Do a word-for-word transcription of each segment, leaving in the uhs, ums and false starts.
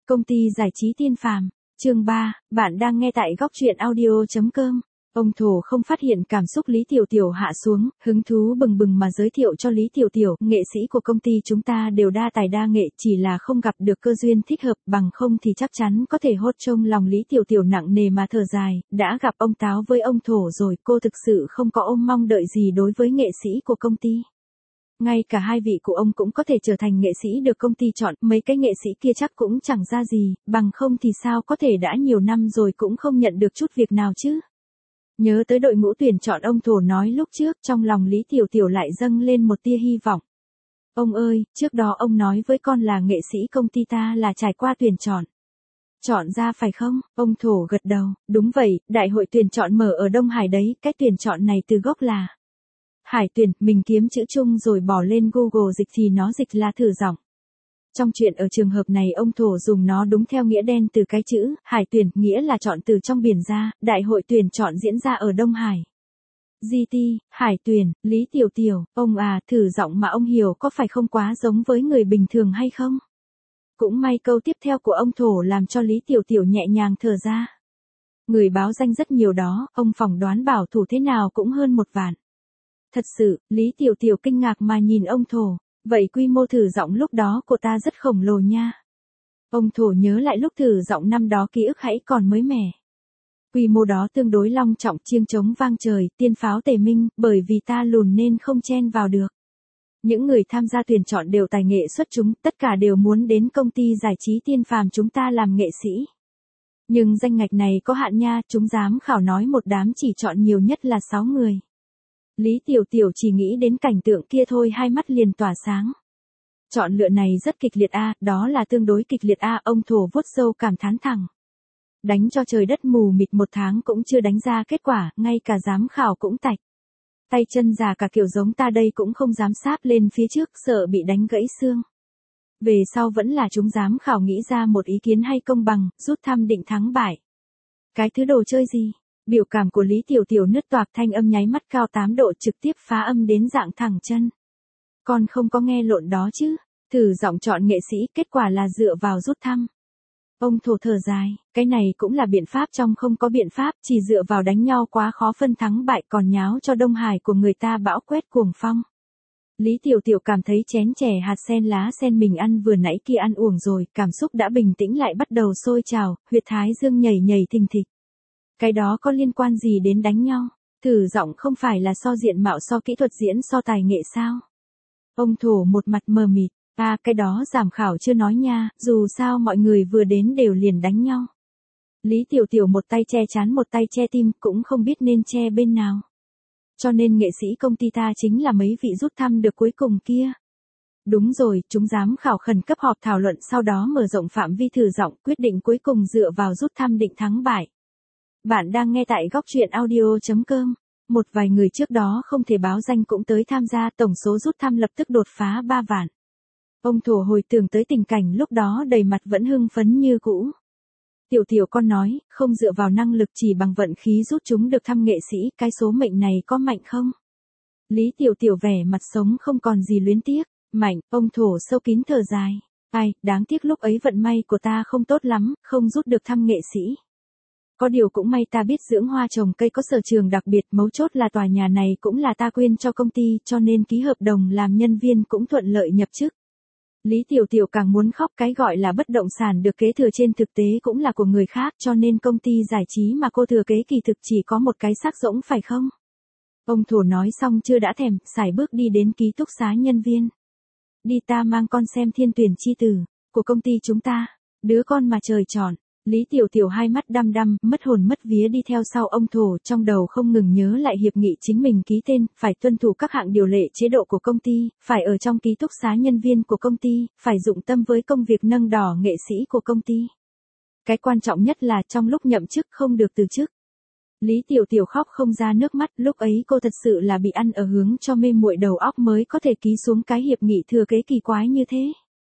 Công ty giải trí Tiên Phàm, chương ba, bạn đang nghe tại góc truyện audio chấm com. Ông Thổ không phát hiện cảm xúc Lý Tiểu Tiểu hạ xuống, hứng thú bừng bừng mà giới thiệu cho Lý Tiểu Tiểu, nghệ sĩ của công ty chúng ta đều đa tài đa nghệ, chỉ là không gặp được cơ duyên thích hợp, bằng không thì chắc chắn có thể hốt trong lòng Lý Tiểu Tiểu nặng nề mà thở dài, đã gặp ông Táo với ông Thổ rồi, cô thực sự không có ôm mong đợi gì đối với nghệ sĩ của công ty. Ngay cả hai vị của ông cũng có thể trở thành nghệ sĩ được công ty chọn, mấy cái nghệ sĩ kia chắc cũng chẳng ra gì, bằng không thì sao có thể đã nhiều năm rồi cũng không nhận được chút việc nào chứ. Nhớ tới đội ngũ tuyển chọn ông Thổ nói lúc trước, trong lòng Lý Tiểu Tiểu lại dâng lên một tia hy vọng. Ông ơi, trước đó ông nói với con là nghệ sĩ công ty ta là trải qua tuyển chọn. Chọn ra phải không? Ông Thổ gật đầu, đúng vậy, đại hội tuyển chọn mở ở Đông Hải đấy, cái tuyển chọn này từ gốc là Hải tuyển, mình kiếm chữ chung rồi bỏ lên Google dịch thì nó dịch là thử giọng. Trong chuyện ở trường hợp này ông Thổ dùng nó đúng theo nghĩa đen từ cái chữ Hải tuyển, nghĩa là chọn từ trong biển ra, đại hội tuyển chọn diễn ra ở Đông Hải. giê tê, Hải tuyển, Lý Tiểu Tiểu, ông à, thử giọng mà ông hiểu có phải không quá giống với người bình thường hay không? Cũng may câu tiếp theo của ông Thổ làm cho Lý Tiểu Tiểu nhẹ nhàng thở ra. Người báo danh rất nhiều đó, ông phỏng đoán bảo thủ thế nào cũng hơn một vạn. Thật sự, Lý Tiểu Tiểu kinh ngạc mà nhìn ông Thổ, vậy quy mô thử giọng lúc đó của ta rất khổng lồ nha. Ông Thổ nhớ lại lúc thử giọng năm đó ký ức hãy còn mới mẻ. Quy mô đó tương đối long trọng, chiêng trống vang trời, tiên pháo tề minh, bởi vì ta lùn nên không chen vào được. Những người tham gia tuyển chọn đều tài nghệ xuất chúng, tất cả đều muốn đến công ty giải trí Tiên Phàm chúng ta làm nghệ sĩ. Nhưng danh ngạch này có hạn nha, chúng giám khảo nói một đám chỉ chọn nhiều nhất là sáu người. Lý Tiểu Tiểu chỉ nghĩ đến cảnh tượng kia thôi hai mắt liền tỏa sáng. Chọn lựa này rất kịch liệt a, đó là tương đối kịch liệt a, ông Thổ vuốt râu cảm thán thẳng. Đánh cho trời đất mù mịt một tháng cũng chưa đánh ra kết quả, ngay cả giám khảo cũng tạch. Tay chân già cả kiểu giống ta đây cũng không dám sáp lên phía trước, sợ bị đánh gãy xương. Về sau vẫn là chúng giám khảo nghĩ ra một ý kiến hay công bằng, rút thăm định thắng bại. Cái thứ đồ chơi gì? Biểu cảm của Lý Tiểu Tiểu nứt toạc, thanh âm nháy mắt cao tám độ trực tiếp phá âm đến dạng thẳng chân. Con không có nghe lộn đó chứ, thử giọng chọn nghệ sĩ, kết quả là dựa vào rút thăm. Ông Thổ thở dài, cái này cũng là biện pháp trong không có biện pháp, chỉ dựa vào đánh nhau quá khó phân thắng bại còn nháo cho Đông Hải của người ta bão quét cuồng phong. Lý Tiểu Tiểu cảm thấy chén chè hạt sen lá sen mình ăn vừa nãy kia ăn uổng rồi, cảm xúc đã bình tĩnh lại bắt đầu sôi trào, huyệt thái dương nhảy nhảy thình thịch. Cái đó có liên quan gì đến đánh nhau? Thử giọng không phải là so diện mạo so kỹ thuật diễn so tài nghệ sao? Ông Thổ một mặt mờ mịt, à cái đó giám khảo chưa nói nha, dù sao mọi người vừa đến đều liền đánh nhau. Lý Tiểu Tiểu một tay che chán một tay che tim, cũng không biết nên che bên nào. Cho nên nghệ sĩ công ty ta chính là mấy vị rút thăm được cuối cùng kia. Đúng rồi, chúng giám khảo khẩn cấp họp thảo luận sau đó mở rộng phạm vi thử giọng, quyết định cuối cùng dựa vào rút thăm định thắng bại. Bạn đang nghe tại góc truyện audio chấm com. Một vài người trước đó không thể báo danh cũng tới tham gia, tổng số rút thăm lập tức đột phá ba vạn. Ông Thổ hồi tưởng tới tình cảnh lúc đó đầy mặt vẫn hưng phấn như cũ. Tiểu Tiểu con nói, không dựa vào năng lực chỉ bằng vận khí rút chúng được thăm nghệ sĩ, cái số mệnh này có mạnh không? Lý Tiểu Tiểu vẻ mặt sống không còn gì luyến tiếc, mạnh, ông Thổ sâu kín thở dài. Ai, đáng tiếc lúc ấy vận may của ta không tốt lắm, không rút được thăm nghệ sĩ. Có điều cũng may ta biết dưỡng hoa trồng cây có sở trường đặc biệt, mấu chốt là tòa nhà này cũng là ta quyên cho công ty, cho nên ký hợp đồng làm nhân viên cũng thuận lợi nhập chức. Lý Tiểu Tiểu càng muốn khóc, cái gọi là bất động sản được kế thừa trên thực tế cũng là của người khác, cho nên công ty giải trí mà cô thừa kế kỳ thực chỉ có một cái xác rỗng phải không? Ông Thổ nói xong chưa đã thèm, sải bước đi đến ký túc xá nhân viên. Đi ta mang con xem Thiên Tuyển Chi Tử, của công ty chúng ta, đứa con mà trời chọn. Lý Tiểu Tiểu hai mắt đăm đăm, mất hồn mất vía đi theo sau ông Thổ, trong đầu không ngừng nhớ lại hiệp nghị chính mình ký tên, phải tuân thủ các hạng điều lệ chế độ của công ty, phải ở trong ký túc xá nhân viên của công ty, phải dụng tâm với công việc nâng đỏ nghệ sĩ của công ty. Cái quan trọng nhất là trong lúc nhậm chức không được từ chức. Lý Tiểu Tiểu khóc không ra nước mắt, lúc ấy cô thật sự là bị ăn ở hướng cho mê muội đầu óc mới có thể ký xuống cái hiệp nghị thừa kế kỳ quái như thế.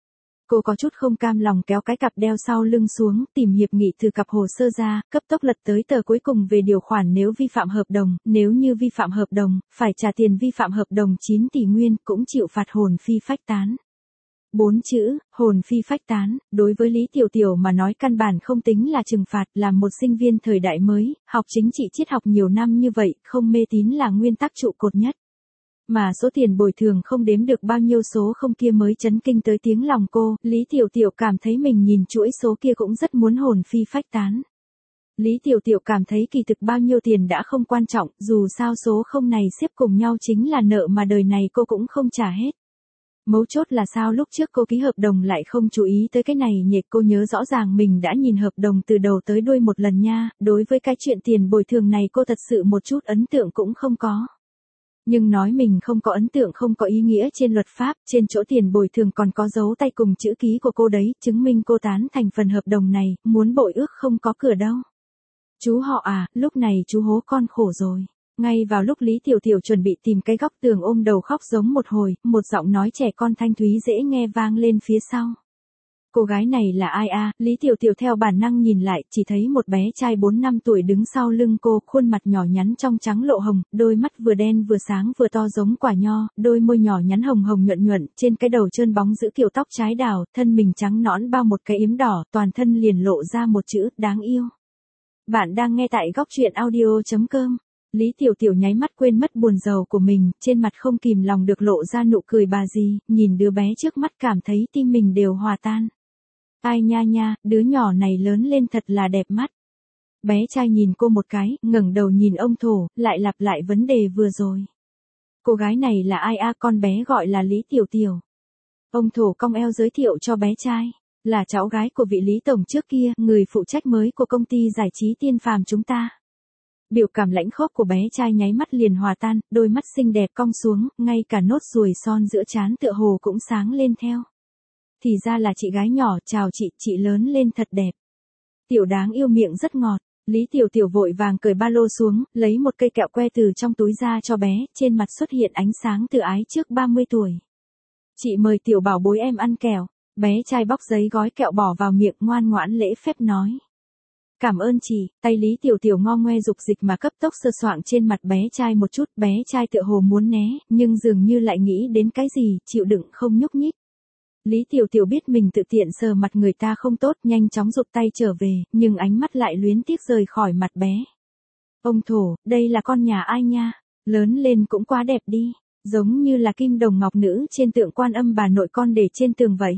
Cô có chút không cam lòng kéo cái cặp đeo sau lưng xuống, tìm hiệp nghị từ cặp hồ sơ ra, cấp tốc lật tới tờ cuối cùng về điều khoản nếu vi phạm hợp đồng, nếu như vi phạm hợp đồng, phải trả tiền vi phạm hợp đồng chín tỷ nguyên, cũng chịu phạt hồn phi phách tán. Bốn chữ, hồn phi phách tán, đối với Lý Tiểu Tiểu mà nói căn bản không tính là trừng phạt, là một sinh viên thời đại mới, học chính trị triết học nhiều năm như vậy, không mê tín là nguyên tắc trụ cột nhất. Mà số tiền bồi thường không đếm được bao nhiêu số không kia mới chấn kinh tới tiếng lòng cô, Lý Tiểu Tiểu cảm thấy mình nhìn chuỗi số kia cũng rất muốn hồn phi phách tán. Lý Tiểu Tiểu cảm thấy kỳ thực bao nhiêu tiền đã không quan trọng, dù sao số không này xếp cùng nhau chính là nợ mà đời này cô cũng không trả hết. Mấu chốt là sao lúc trước cô ký hợp đồng lại không chú ý tới cái này nhỉ, cô nhớ rõ ràng mình đã nhìn hợp đồng từ đầu tới đuôi một lần nha, đối với cái chuyện tiền bồi thường này cô thật sự một chút ấn tượng cũng không có. Nhưng nói mình không có ấn tượng không có ý nghĩa trên luật pháp, trên chỗ tiền bồi thường còn có dấu tay cùng chữ ký của cô đấy, chứng minh cô tán thành phần hợp đồng này, muốn bội ước không có cửa đâu. Chú họ à, lúc này chú hố con khổ rồi. Ngay vào lúc Lý Tiểu Tiểu chuẩn bị tìm cái góc tường ôm đầu khóc giống một hồi, một giọng nói trẻ con thanh thúy dễ nghe vang lên phía sau. Cô gái này là ai a? Lý Tiểu Tiểu theo bản năng nhìn lại, chỉ thấy một bé trai bốn năm tuổi đứng sau lưng cô, khuôn mặt nhỏ nhắn trong trắng lộ hồng, đôi mắt vừa đen vừa sáng vừa to giống quả nho, đôi môi nhỏ nhắn hồng hồng nhuận nhuận, trên cái đầu trơn bóng giữ kiểu tóc trái đào, thân mình trắng nõn bao một cái yếm đỏ, toàn thân liền lộ ra một chữ, đáng yêu. Bạn đang nghe tại góc truyện audio chấm com. Lý Tiểu Tiểu nháy mắt quên mất buồn rầu của mình, trên mặt không kìm lòng được lộ ra nụ cười bà dì, nhìn đứa bé trước mắt cảm thấy tim mình đều hòa tan. Ai nha nha, đứa nhỏ này lớn lên thật là đẹp mắt. Bé trai nhìn cô một cái, ngẩng đầu nhìn ông Thổ, lại lặp lại vấn đề vừa rồi. Cô gái này là ai a? Con bé gọi là Lý Tiểu Tiểu. Ông Thổ cong eo giới thiệu cho bé trai. Là cháu gái của vị Lý Tổng trước kia, người phụ trách mới của công ty giải trí Tiên Phàm chúng ta. Biểu cảm lãnh khốc của bé trai nháy mắt liền hòa tan, đôi mắt xinh đẹp cong xuống, ngay cả nốt ruồi son giữa trán tựa hồ cũng sáng lên theo. Thì ra là chị gái nhỏ, chào chị, chị lớn lên thật đẹp. Tiểu đáng yêu miệng rất ngọt, Lý Tiểu Tiểu vội vàng cởi ba lô xuống, lấy một cây kẹo que từ trong túi ra cho bé, trên mặt xuất hiện ánh sáng từ ái trước ba mươi tuổi. Chị mời Tiểu bảo bối em ăn kẹo. Bé trai bóc giấy gói kẹo bỏ vào miệng ngoan ngoãn lễ phép nói. Cảm ơn chị, tay Lý Tiểu Tiểu ngo ngoe dục dịch mà cấp tốc sơ soạng trên mặt bé trai một chút, bé trai tựa hồ muốn né, nhưng dường như lại nghĩ đến cái gì, chịu đựng không nhúc nhích. Lý Tiểu Tiểu biết mình tự tiện sờ mặt người ta không tốt, nhanh chóng rụt tay trở về, nhưng ánh mắt lại luyến tiếc rời khỏi mặt bé. Ông Thổ, đây là con nhà ai nha, lớn lên cũng quá đẹp đi, giống như là kim đồng ngọc nữ trên tượng Quan Âm bà nội con để trên tường vậy.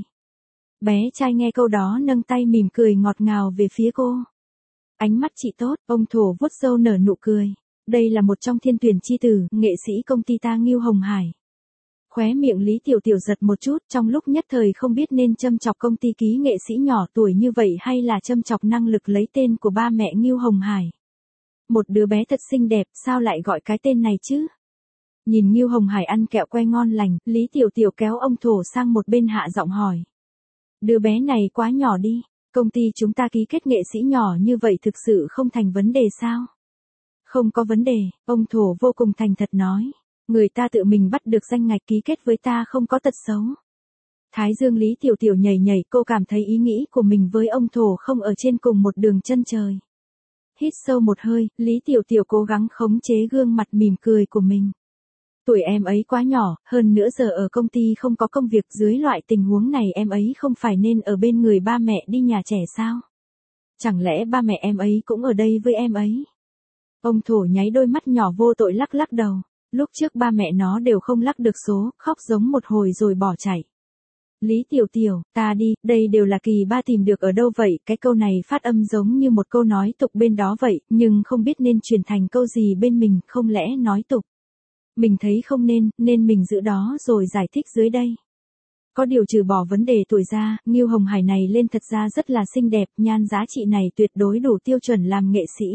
Bé trai nghe câu đó nâng tay mỉm cười ngọt ngào về phía cô. Ánh mắt chị tốt, ông Thổ vuốt râu nở nụ cười. Đây là một trong thiên tuyển chi tử, nghệ sĩ công ty ta Ngưu Hồng Hải. Khóe miệng Lý Tiểu Tiểu giật một chút, trong lúc nhất thời không biết nên châm chọc công ty ký nghệ sĩ nhỏ tuổi như vậy hay là châm chọc năng lực lấy tên của ba mẹ Ngưu Hồng Hải. Một đứa bé thật xinh đẹp, sao lại gọi cái tên này chứ? Nhìn Ngưu Hồng Hải ăn kẹo que ngon lành, Lý Tiểu Tiểu kéo ông Thổ sang một bên hạ giọng hỏi. Đứa bé này quá nhỏ đi, công ty chúng ta ký kết nghệ sĩ nhỏ như vậy thực sự không thành vấn đề sao? Không có vấn đề, ông Thổ vô cùng thành thật nói. Người ta tự mình bắt được danh ngạch ký kết với ta không có tật xấu. Thái dương Lý Tiểu Tiểu nhảy nhảy, cô cảm thấy ý nghĩ của mình với ông Thổ không ở trên cùng một đường chân trời. Hít sâu một hơi, Lý Tiểu Tiểu cố gắng khống chế gương mặt mỉm cười của mình. Tuổi em ấy quá nhỏ, hơn nữa giờ ở công ty không có công việc, dưới loại tình huống này em ấy không phải nên ở bên người ba mẹ đi nhà trẻ sao? Chẳng lẽ ba mẹ em ấy cũng ở đây với em ấy? Ông Thổ nháy đôi mắt nhỏ vô tội lắc lắc đầu. Lúc trước ba mẹ nó đều không lắc được số, khóc giống một hồi rồi bỏ chạy. Lý Tiểu Tiểu, ta đi, đây đều là kỳ ba tìm được ở đâu vậy? Cái câu này phát âm giống như một câu nói tục bên đó vậy, nhưng không biết nên truyền thành câu gì bên mình, không lẽ nói tục. Mình thấy không nên, nên mình giữ đó rồi giải thích dưới đây. Có điều trừ bỏ vấn đề tuổi ra, Ngưu Hồng Hải này lên thật ra rất là xinh đẹp, nhan giá trị này tuyệt đối đủ tiêu chuẩn làm nghệ sĩ.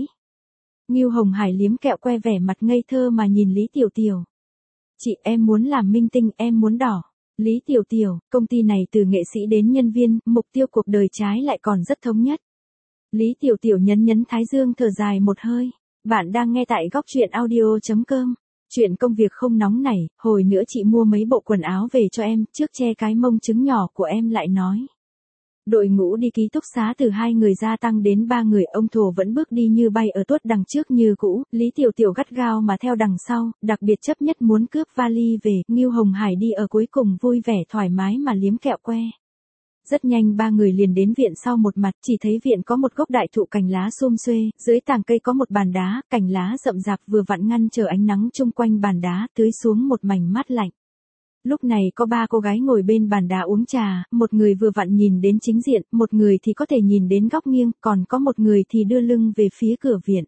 Ngưu Hồng Hải liếm kẹo que vẻ mặt ngây thơ mà nhìn Lý Tiểu Tiểu. Chị em muốn làm minh tinh, em muốn đỏ. Lý Tiểu Tiểu, công ty này từ nghệ sĩ đến nhân viên, mục tiêu cuộc đời trái lại còn rất thống nhất. Lý Tiểu Tiểu nhấn nhấn thái dương thở dài một hơi. Bạn đang nghe tại góc truyện audio chấm com. Chuyện công việc không nóng nảy, hồi nữa chị mua mấy bộ quần áo về cho em, trước che cái mông trứng nhỏ của em lại nói. Đội ngũ đi ký túc xá từ hai người gia tăng đến ba người, ông Thổ vẫn bước đi như bay ở tuốt đằng trước như cũ, Lý Tiểu Tiểu gắt gao mà theo đằng sau, đặc biệt chấp nhất muốn cướp vali về, Ngưu Hồng Hải đi ở cuối cùng vui vẻ thoải mái mà liếm kẹo que. Rất nhanh ba người liền đến viện sau một mặt, chỉ thấy viện có một gốc đại thụ cành lá sum xuê, dưới tàng cây có một bàn đá, cành lá rậm rạp vừa vặn ngăn trở ánh nắng chung quanh bàn đá, tưới xuống một mảnh mát lạnh. Lúc này có ba cô gái ngồi bên bàn đá uống trà, một người vừa vặn nhìn đến chính diện, một người thì có thể nhìn đến góc nghiêng, còn có một người thì đưa lưng về phía cửa viện.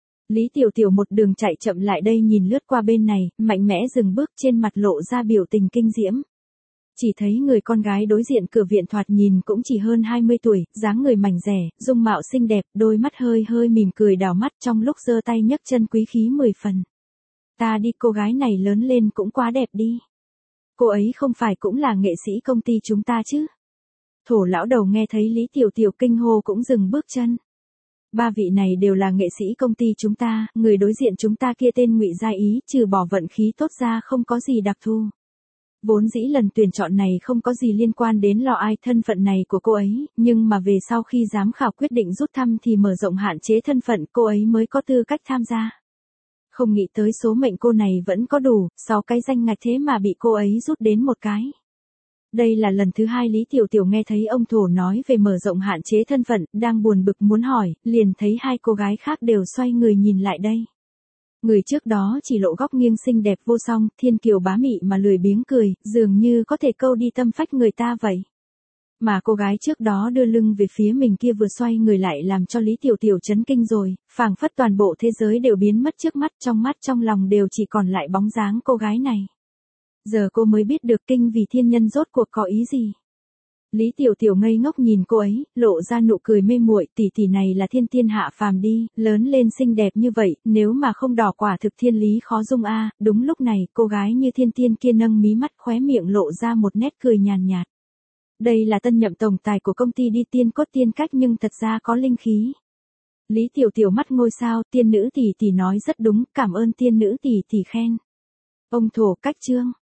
Lý Tiểu Tiểu một đường chạy chậm lại đây nhìn lướt qua bên này, mạnh mẽ dừng bước, trên mặt lộ ra biểu tình kinh diễm. Chỉ thấy người con gái đối diện cửa viện thoạt nhìn cũng chỉ hơn hai mươi tuổi, dáng người mảnh dẻ, dung mạo xinh đẹp, đôi mắt hơi hơi mỉm cười đảo mắt trong lúc giơ tay nhấc chân quý khí mười phần. Ta đi, cô gái này lớn lên cũng quá đẹp đi. Cô ấy không phải cũng là nghệ sĩ công ty chúng ta chứ? Thổ lão đầu nghe thấy Lý Tiểu Tiểu kinh hô cũng dừng bước chân. Ba vị này đều là nghệ sĩ công ty chúng ta, người đối diện chúng ta kia tên Ngụy Gia Ý, trừ bỏ vận khí tốt ra không có gì đặc thù. Vốn dĩ lần tuyển chọn này không có gì liên quan đến lò ai thân phận này của cô ấy, nhưng mà về sau khi giám khảo quyết định rút thăm thì mở rộng hạn chế thân phận, cô ấy mới có tư cách tham gia. Không nghĩ tới số mệnh cô này vẫn có đủ, sáu cái danh ngạch thế mà bị cô ấy rút đến một cái. Đây là lần thứ hai Lý Tiểu Tiểu nghe thấy ông Thổ nói về mở rộng hạn chế thân phận, đang buồn bực muốn hỏi, liền thấy hai cô gái khác đều xoay người nhìn lại đây. Người trước đó chỉ lộ góc nghiêng xinh đẹp vô song, thiên kiều bá mị mà lười biếng cười, dường như có thể câu đi tâm phách người ta vậy. Mà cô gái trước đó đưa lưng về phía mình kia vừa xoay người lại làm cho Lý Tiểu Tiểu chấn kinh rồi, phảng phất toàn bộ thế giới đều biến mất trước mắt, trong mắt trong lòng đều chỉ còn lại bóng dáng cô gái này. Giờ cô mới biết được kinh vì thiên nhân rốt cuộc có ý gì. Lý Tiểu Tiểu ngây ngốc nhìn cô ấy, lộ ra nụ cười mê muội, tỷ tỷ này là thiên tiên hạ phàm đi, lớn lên xinh đẹp như vậy, nếu mà không đỏ quả thực thiên lý khó dung a. Đúng lúc này, cô gái như thiên tiên kia nâng mí mắt, khóe miệng lộ ra một nét cười nhàn nhạt. Đây là tân nhậm tổng tài của công ty đi, tiên cốt tiên cách nhưng thật ra có linh khí. Lý Tiểu Tiểu mắt ngôi sao, tiên nữ tỷ tỷ nói rất đúng, cảm ơn tiên nữ tỷ tỷ khen. Ông Thổ, cách chương.